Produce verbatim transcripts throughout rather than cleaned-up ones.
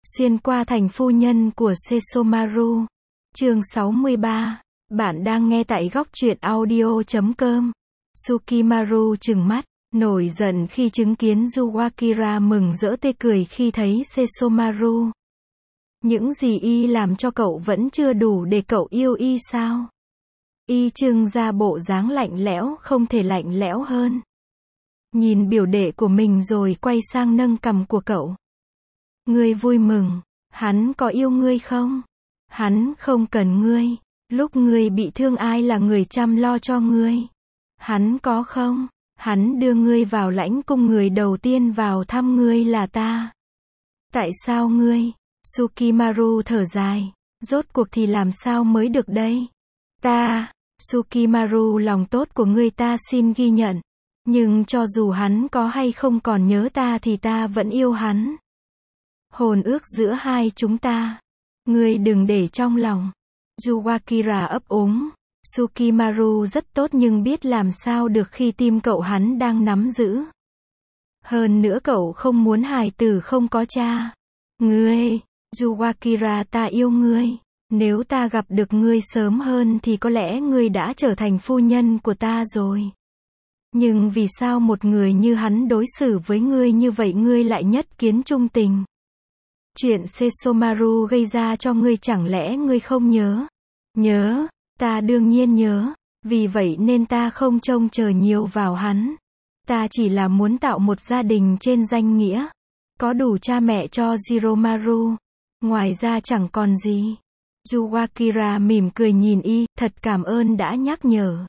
Xuyên qua thành phu nhân của Sesomaru. Chương sáu mươi ba. Bạn đang nghe tại góc truyện audio chấm com. Tsukimaru trừng mắt, nổi giận khi chứng kiến Yuwakira mừng rỡ tê cười khi thấy Sesomaru. Những gì y làm cho cậu vẫn chưa đủ để cậu yêu y sao? Y trưng ra bộ dáng lạnh lẽo không thể lạnh lẽo hơn. Nhìn biểu đệ của mình rồi quay sang nâng cằm của cậu. Ngươi vui mừng, hắn có yêu ngươi không? Hắn không cần ngươi. Lúc ngươi bị thương ai là người chăm lo cho ngươi? Hắn có không? Hắn đưa ngươi vào lãnh cung, người đầu tiên vào thăm ngươi là ta. Tại sao ngươi? Tsukimaru thở dài. Rốt cuộc thì làm sao mới được đây? Ta, Tsukimaru, lòng tốt của ngươi ta xin ghi nhận. Nhưng cho dù hắn có hay không còn nhớ ta thì ta vẫn yêu hắn. Hôn ước giữa hai chúng ta, ngươi đừng để trong lòng. Yuwakira ấp úng. Tsukimaru rất tốt nhưng biết làm sao được khi tim cậu hắn đang nắm giữ. Hơn nữa cậu không muốn hài tử không có cha. Ngươi, Yuwakira, ta yêu ngươi. Nếu ta gặp được ngươi sớm hơn thì có lẽ ngươi đã trở thành phu nhân của ta rồi. Nhưng vì sao một người như hắn đối xử với ngươi như vậy ngươi lại nhất kiến trung tình? Chuyện Sesomaru gây ra cho ngươi chẳng lẽ ngươi không nhớ? Nhớ, ta đương nhiên nhớ, vì vậy nên ta không trông chờ nhiều vào hắn. Ta chỉ là muốn tạo một gia đình trên danh nghĩa. Có đủ cha mẹ cho Jiromaru. Ngoài ra chẳng còn gì. Yuwakira mỉm cười nhìn y, thật cảm ơn đã nhắc nhở.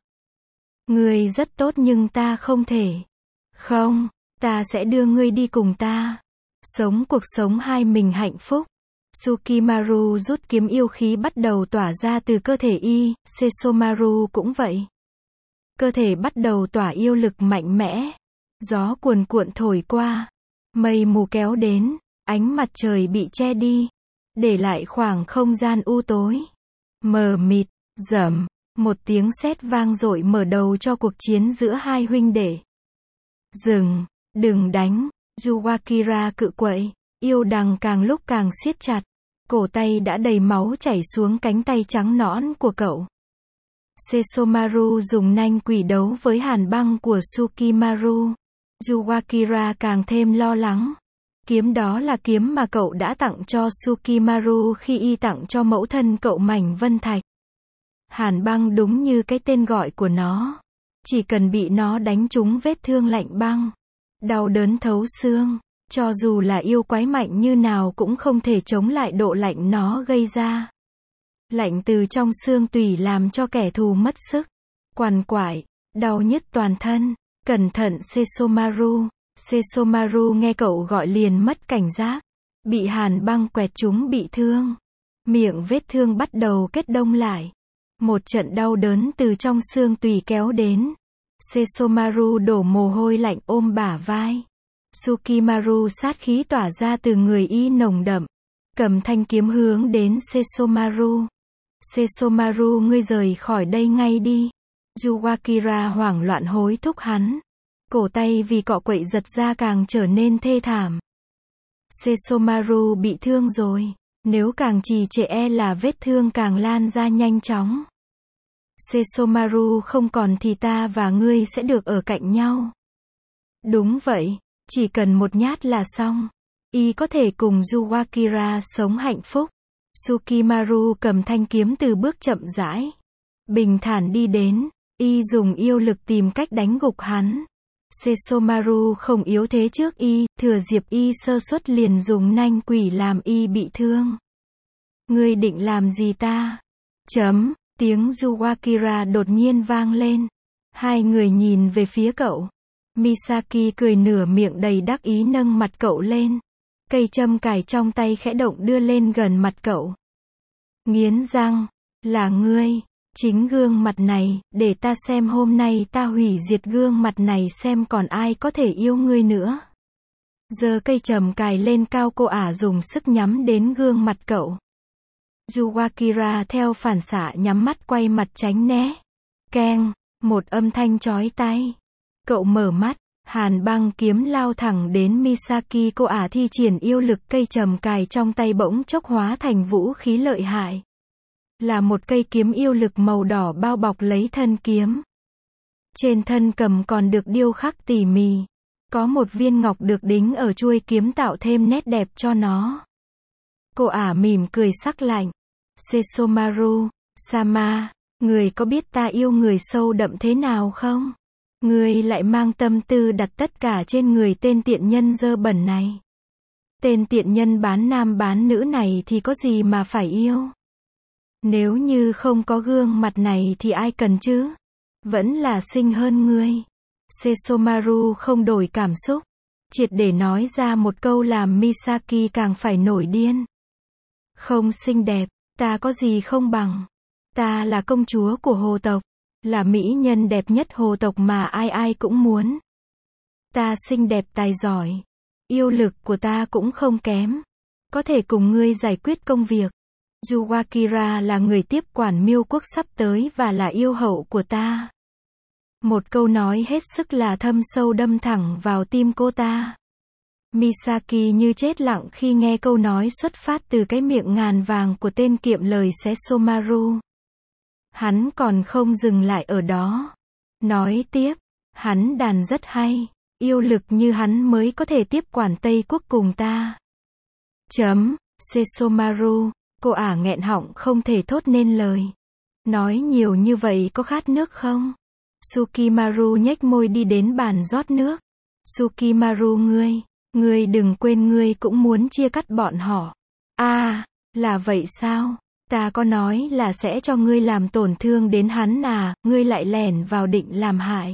Ngươi rất tốt nhưng ta không thể. Không, ta sẽ đưa ngươi đi cùng ta. Sống cuộc sống hai mình hạnh phúc. Tsukimaru rút kiếm, yêu khí bắt đầu tỏa ra từ cơ thể y, Sesomaru cũng vậy. Cơ thể bắt đầu tỏa yêu lực mạnh mẽ. Gió cuồn cuộn thổi qua. Mây mù kéo đến, ánh mặt trời bị che đi. Để lại khoảng không gian u tối. Mờ mịt, rầm, một tiếng sét vang dội mở đầu cho cuộc chiến giữa hai huynh đệ. Dừng, đừng đánh. Yuwakira cự quậy, yêu đằng càng lúc càng siết chặt. Cổ tay đã đầy máu chảy xuống cánh tay trắng nõn của cậu. Sesomaru dùng nanh quỷ đấu với hàn băng của Tsukimaru. Yuwakira càng thêm lo lắng. Kiếm đó là kiếm mà cậu đã tặng cho Tsukimaru khi y tặng cho mẫu thân cậu mảnh vân thạch. Hàn băng đúng như cái tên gọi của nó. Chỉ cần bị nó đánh trúng vết thương lạnh băng. Đau đớn thấu xương, cho dù là yêu quái mạnh như nào cũng không thể chống lại độ lạnh nó gây ra. Lạnh từ trong xương tủy làm cho kẻ thù mất sức, quằn quại, đau nhức toàn thân. Cẩn thận Sesomaru. Sesomaru nghe cậu gọi liền mất cảnh giác. Bị hàn băng quẹt trúng bị thương. Miệng vết thương bắt đầu kết đông lại. Một trận đau đớn từ trong xương tủy kéo đến. Sesomaru đổ mồ hôi lạnh ôm bả vai. Tsukimaru sát khí tỏa ra từ người y nồng đậm. Cầm thanh kiếm hướng đến Sesomaru. Sesomaru, ngươi rời khỏi đây ngay đi. Yuwakira hoảng loạn hối thúc hắn. Cổ tay vì cọ quậy giật ra càng trở nên thê thảm. Sesomaru bị thương rồi. Nếu càng trì trệ e là vết thương càng lan ra nhanh chóng. Sesomaru, không còn thì ta và ngươi sẽ được ở cạnh nhau. Đúng vậy, chỉ cần một nhát là xong. Y có thể cùng Yuwakira sống hạnh phúc. Tsukimaru cầm thanh kiếm từ bước chậm rãi. Bình thản đi đến. Y dùng yêu lực tìm cách đánh gục hắn. Sesomaru không yếu thế trước y, thừa dịp y sơ suất liền dùng nanh quỷ làm y bị thương. Ngươi định làm gì ta? Chấm. Tiếng Yuwakira đột nhiên vang lên. Hai người nhìn về phía cậu. Misaki cười nửa miệng đầy đắc ý nâng mặt cậu lên. Cây châm cài trong tay khẽ động đưa lên gần mặt cậu. Nghiến răng. Là ngươi. Chính gương mặt này, để ta xem hôm nay ta hủy diệt gương mặt này xem còn ai có thể yêu ngươi nữa. Giơ cây châm cài lên cao, cô ả dùng sức nhắm đến gương mặt cậu. Yuwakira theo phản xạ nhắm mắt quay mặt tránh né. Keng, một âm thanh chói tai. Cậu mở mắt, Hàn băng kiếm lao thẳng đến Misaki, cô ả thi triển yêu lực, cây trầm cài trong tay bỗng chốc hóa thành vũ khí lợi hại. Là một cây kiếm yêu lực màu đỏ bao bọc lấy thân kiếm. Trên thân cầm còn được điêu khắc tỉ mỉ. Có một viên ngọc được đính ở chuôi kiếm tạo thêm nét đẹp cho nó. Cô ả mỉm cười sắc lạnh. Sesomaru, Sama, người có biết ta yêu người sâu đậm thế nào không? Người lại mang tâm tư đặt tất cả trên người tên tiện nhân dơ bẩn này. Tên tiện nhân bán nam bán nữ này thì có gì mà phải yêu? Nếu như không có gương mặt này thì ai cần chứ? Vẫn là xinh hơn ngươi. Sesomaru không đổi cảm xúc. Triệt để nói ra một câu làm Misaki càng phải nổi điên. Không xinh đẹp, ta có gì không bằng. Ta là công chúa của hồ tộc. Là mỹ nhân đẹp nhất hồ tộc mà ai ai cũng muốn. Ta xinh đẹp tài giỏi. Yêu lực của ta cũng không kém. Có thể cùng ngươi giải quyết công việc. Yuwakira là người tiếp quản Miêu quốc sắp tới và là yêu hậu của ta. Một câu nói hết sức là thâm sâu đâm thẳng vào tim cô ta. Misaki như chết lặng khi nghe câu nói xuất phát từ cái miệng ngàn vàng của tên kiệm lời Sesomaru. Hắn còn không dừng lại ở đó. Nói tiếp, hắn đàn rất hay, yêu lực như hắn mới có thể tiếp quản Tây quốc cùng ta. Chấm, Sesomaru, cô ả nghẹn họng không thể thốt nên lời. Nói nhiều như vậy có khát nước không? Sukimaru nhếch môi đi đến bàn rót nước. Sukimaru ngươi, ngươi đừng quên ngươi cũng muốn chia cắt bọn họ. À, là vậy sao? Ta có nói là sẽ cho ngươi làm tổn thương đến hắn à, ngươi lại lẻn vào định làm hại.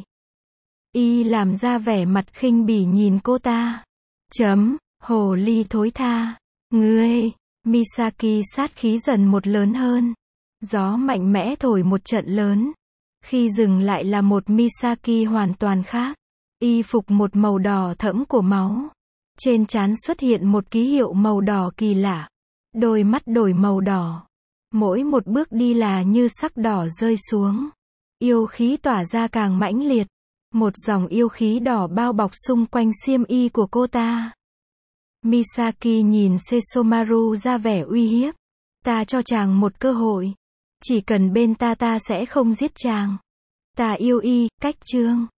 Y làm ra vẻ mặt khinh bỉ nhìn cô ta. Chấm, hồ ly thối tha. Ngươi, Misaki sát khí dần một lớn hơn. Gió mạnh mẽ thổi một trận lớn. Khi dừng lại là một Misaki hoàn toàn khác. Y phục một màu đỏ thẫm của máu. Trên trán xuất hiện một ký hiệu màu đỏ kỳ lạ. Đôi mắt đổi màu đỏ. Mỗi một bước đi là như sắc đỏ rơi xuống. Yêu khí tỏa ra càng mãnh liệt. Một dòng yêu khí đỏ bao bọc xung quanh xiêm y của cô ta. Misaki nhìn Sesomaru ra vẻ uy hiếp. Ta cho chàng một cơ hội. Chỉ cần bên ta ta sẽ không giết chàng. Ta yêu y, cách chương.